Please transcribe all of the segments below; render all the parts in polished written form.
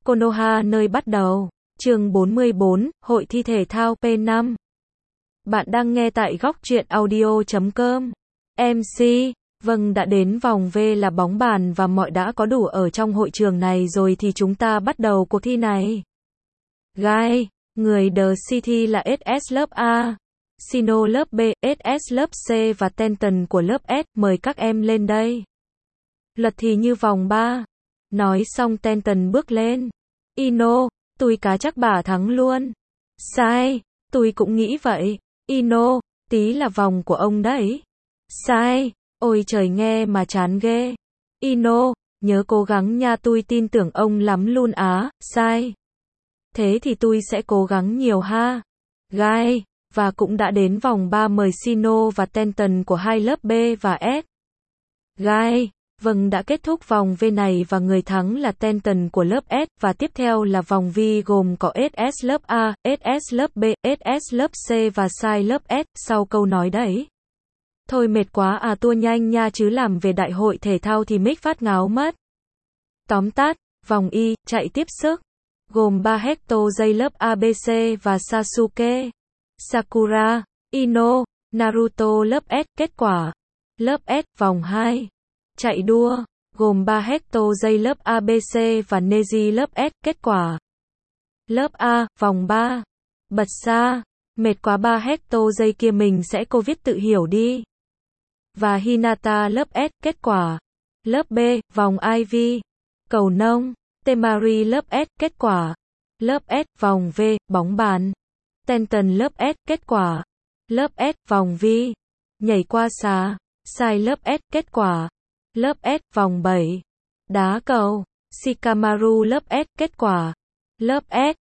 Konoha nơi bắt đầu. Chương 44, Hội thi thể thao P5. Bạn đang nghe tại góc truyện audio.com. MC, vâng, đã đến vòng V là bóng bàn và mọi đã có đủ ở trong hội trường này rồi thì chúng ta bắt đầu cuộc thi này. Guy, người The City là SS lớp A, Sino lớp B, SS lớp C và Tenton của lớp S, mời các em lên đây. Luật thì như vòng 3. Nói xong Tenton bước lên. Ino, tôi cá chắc bà thắng luôn. Sai, tôi cũng nghĩ vậy. Ino, tí là vòng của ông đấy. Sai, ôi trời nghe mà chán ghê. Ino, nhớ cố gắng nha, tôi tin tưởng ông lắm luôn á. Sai. Thế thì tôi sẽ cố gắng nhiều ha. Guy, và cũng đã đến vòng 3, mời Sino và Tenton của hai lớp B và S. Guy, vâng, đã kết thúc vòng V này và người thắng là Tenton của lớp S và tiếp theo là vòng V gồm có SS lớp A, SS lớp B, SS lớp C và Sai lớp S. Sau câu nói đấy. Thôi mệt quá à, tua nhanh nha chứ làm về đại hội thể thao thì mic phát ngáo mất. Tóm tắt, vòng Y, chạy tiếp sức. Gồm 3 hecto dây lớp ABC và Sasuke, Sakura, Ino, Naruto lớp S. Kết quả. Lớp S, vòng 2. Chạy đua, gồm 3 hecto dây lớp ABC và Neji lớp S. Kết quả. Lớp A, vòng 3. Bật xa, mệt quá, 3 hecto dây kia mình sẽ cô viết tự hiểu đi. Và Hinata lớp S. Kết quả. Lớp B, vòng IV. Cầu nông, Temari lớp S. Kết quả. Lớp S, vòng V, bóng bàn. Tenton lớp S. Kết quả. Lớp S, vòng V. Nhảy qua xà. Sai lớp S. Kết quả. Lớp S, vòng 7. Đá cầu. Shikamaru lớp S. Kết quả. Lớp S,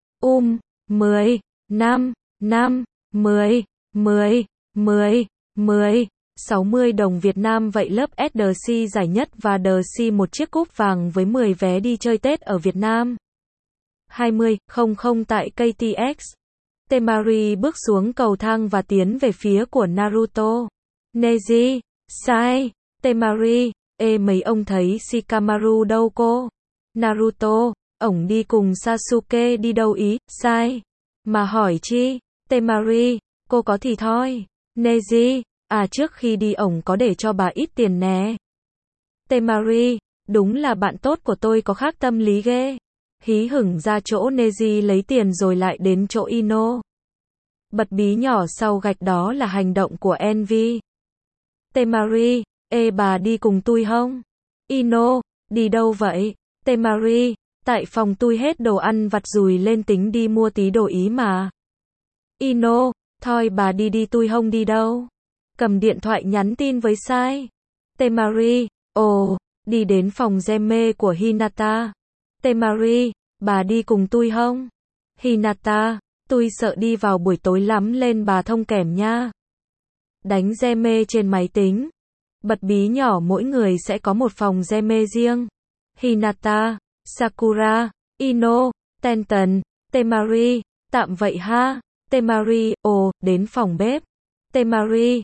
10, 5, 5, 10, 10, 10, 10, 60 đồng Việt Nam. Vậy lớp SDC giải nhất và DC một chiếc cúp vàng với 10 vé đi chơi Tết ở Việt Nam. 20:00 tại KTX. Temari bước xuống cầu thang và tiến về phía của Naruto. Neji, sai. Temari, mấy ông thấy Shikamaru đâu cô? Naruto, ổng đi cùng Sasuke đi đâu ý? Sai. Mà hỏi chi? Temari, cô có thì thôi. Neji, trước khi đi ổng có để cho bà ít tiền nè. Temari, đúng là bạn tốt của tôi có khác tâm lý ghê. Hí hửng ra chỗ Neji lấy tiền rồi lại đến chỗ Ino. Bật bí nhỏ sau gạch đó là hành động của Envy. Temari, bà đi cùng tôi không? Ino, đi đâu vậy? Temari, tại phòng tôi hết đồ ăn vặt rùi lên, tính đi mua tí đồ ý mà. Ino, thôi bà đi đi, tôi không đi đâu. Cầm điện thoại nhắn tin với Sai. Temari, đi đến phòng Geme của Hinata. Temari, bà đi cùng tôi không? Hinata, tôi sợ đi vào buổi tối lắm, lên bà thông kèm nha. Đánh Geme trên máy tính. Bật bí nhỏ, mỗi người sẽ có một phòng Geme riêng. Hinata, Sakura, Ino, Tenton, Temari, tạm vậy ha. Temari, đến phòng bếp. Temari,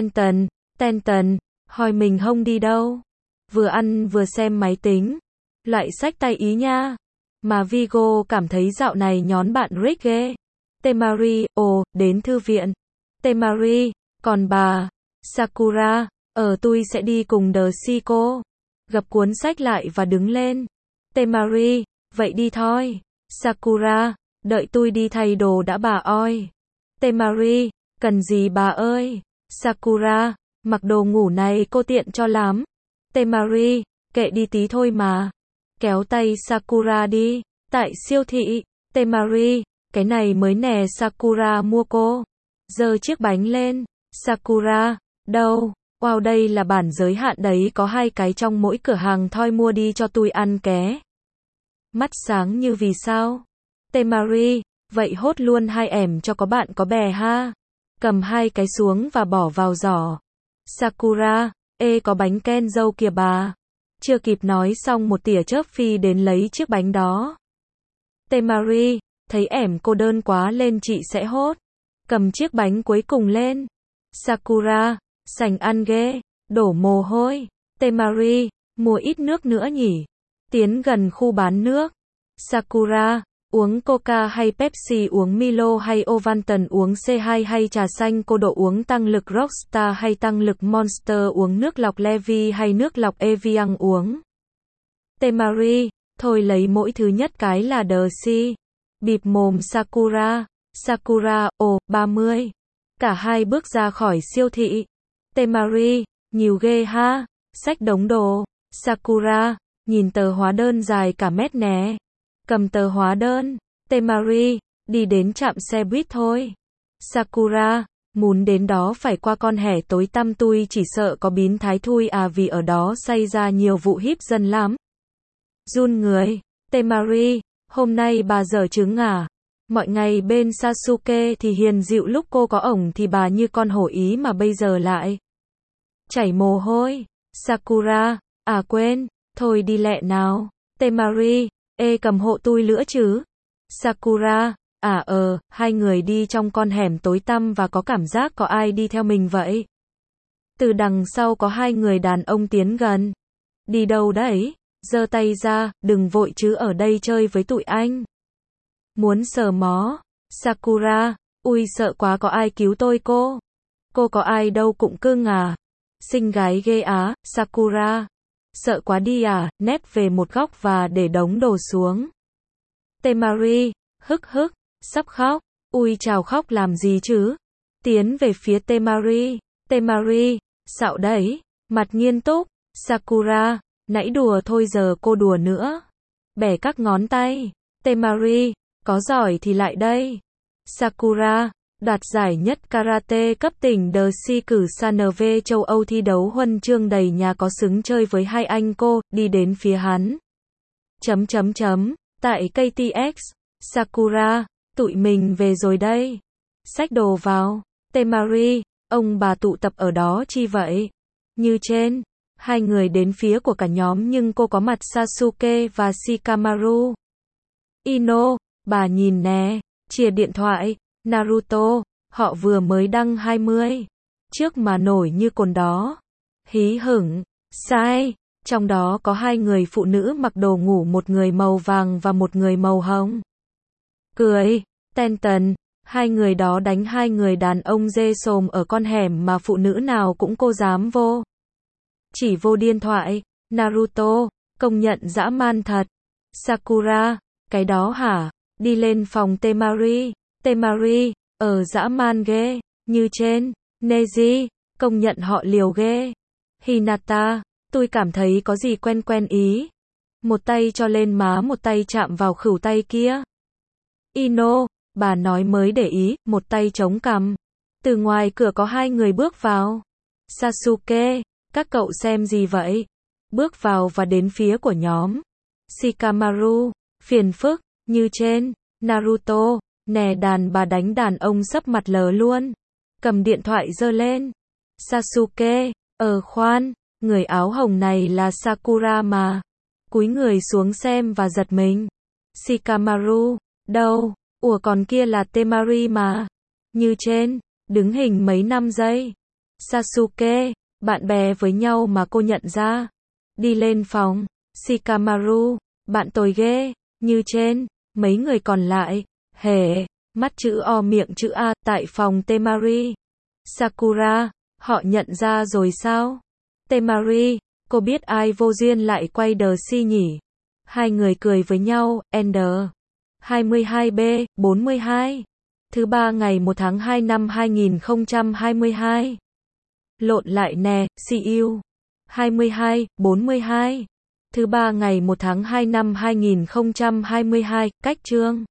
Tenton, hỏi mình không đi đâu. Vừa ăn vừa xem máy tính. Loại sách tay ý nha. Mà Vigo cảm thấy dạo này nhón bạn Rick ghê. Temari, đến thư viện. Temari, còn bà, Sakura, tôi sẽ đi cùng The Chico. Gập cuốn sách lại và đứng lên. Temari, vậy đi thôi. Sakura, đợi tôi đi thay đồ đã bà ơi. Temari, cần gì bà ơi. Sakura, mặc đồ ngủ này cô tiện cho lắm. Temari, kệ đi tí thôi mà. Kéo tay Sakura đi. Tại siêu thị. Temari, cái này mới nè, Sakura mua cô. Giơ chiếc bánh lên. Sakura, đâu? Wow, đây là bản giới hạn đấy, có 2 cái trong mỗi cửa hàng, thôi mua đi cho tôi ăn ké. Mắt sáng như vì sao? Temari, vậy hốt luôn 2 ẻm cho có bạn có bè ha. Cầm 2 cái xuống và bỏ vào giỏ. Sakura, có bánh ken dâu kìa bà. Chưa kịp nói xong một tia chớp phi đến lấy chiếc bánh đó. Temari, thấy ẻm cô đơn quá lên chị sẽ hốt. Cầm chiếc bánh cuối cùng lên. Sakura, sành ăn ghê, đổ mồ hôi. Temari, mua ít nước nữa nhỉ. Tiến gần khu bán nước. Sakura, uống Coca hay Pepsi, uống Milo hay Ovaltine, uống C2 hay trà xanh cô độ, uống tăng lực Rockstar hay tăng lực Monster, uống nước lọc Levi hay nước lọc Evian, uống Temari, thôi lấy mỗi thứ nhất cái là đờ si. Bịp mồm Sakura, Sakura, ồ, 30. Cả hai bước ra khỏi siêu thị. Temari, nhiều ghê ha, xách đống đồ. Sakura, nhìn tờ hóa đơn dài cả mét nè. Cầm tờ hóa đơn. Temari, đi đến trạm xe buýt thôi. Sakura, muốn đến đó phải qua con hẻm tối tăm tui chỉ sợ có biến thái thui à, vì ở đó xảy ra nhiều vụ hiếp dân lắm. Run người. Temari, hôm nay bà dở trứng à? Mọi ngày bên Sasuke thì hiền dịu, lúc cô có ổng thì bà như con hổ ý, mà bây giờ lại chảy mồ hôi. Sakura, à quên, thôi đi lẹ nào. Temari, ê cầm hộ tui lữa chứ. Sakura, à hai người đi trong con hẻm tối tăm và có cảm giác có ai đi theo mình vậy. Từ đằng sau có hai người đàn ông tiến gần. Đi đâu đấy? Giơ tay ra, đừng vội chứ, ở đây chơi với tụi anh. Muốn sờ mó. Sakura, ui sợ quá, có ai cứu tôi cô? Cô có ai đâu, cụng cưng à? Xinh gái ghê á. Sakura, sợ quá đi à, nép về một góc và để đống đồ xuống. Temari, hức, sắp khóc. Ui chào, khóc làm gì chứ? Tiến về phía Temari. Temari, xạo đấy. Mặt nghiêm túc. Sakura, nãy đùa thôi giờ cô đùa nữa. Bẻ các ngón tay. Temari, có giỏi thì lại đây. Sakura, đoạt giải nhất karate cấp tỉnh The Si cử SNV châu Âu, thi đấu huân chương đầy nhà, có xứng chơi với hai anh cô, đi đến phía hắn. Tại KTX. Sakura, tụi mình về rồi đây. Xách đồ vào. Temari, ông bà tụ tập ở đó chi vậy? Như trên. Hai người đến phía của cả nhóm nhưng cô có mặt Sasuke và Shikamaru. Ino, bà nhìn nè, chìa điện thoại. Naruto, họ vừa mới đăng 20 trước mà nổi như cồn đó. Hí hửng. Sai, trong đó có hai người phụ nữ mặc đồ ngủ, một người màu vàng và một người màu hồng. Cười. Tenten, hai người đó đánh hai người đàn ông dê sồm ở con hẻm mà phụ nữ nào cũng cô dám vô. Chỉ vô điện thoại. Naruto, công nhận dã man thật. Sakura, cái đó hả? Đi lên phòng Temari. Temari, dã man ghê. Như trên. Neji, công nhận họ liều ghê. Hinata, tôi cảm thấy có gì quen quen ý. Một tay cho lên má, một tay chạm vào khửu tay kia. Ino, bà nói mới để ý, một tay chống cằm. Từ ngoài cửa có hai người bước vào. Sasuke, các cậu xem gì vậy? Bước vào và đến phía của nhóm. Shikamaru, phiền phức. Như trên. Naruto, nè đàn bà đánh đàn ông sấp mặt lờ luôn. Cầm điện thoại giơ lên. Sasuke, khoan, người áo hồng này là Sakura mà. Cúi người xuống xem và giật mình. Shikamaru, đâu? Ủa còn kia là Temari mà. Như trên, đứng hình mấy năm giây. Sasuke, bạn bè với nhau mà cô nhận ra. Đi lên phòng. Shikamaru, bạn tồi ghê. Như trên, mấy người còn lại. Hề, mắt chữ O miệng chữ A, tại phòng Temari. Sakura, họ nhận ra rồi sao? Temari, cô biết ai vô duyên lại quay The Si nhỉ? Hai người cười với nhau. Ender. 22B, 42. Thứ ba ngày 1 tháng 2 năm 2022. Lộn lại nè, CU. 22, 42. Thứ ba ngày 1 tháng 2 năm 2022, cách chương.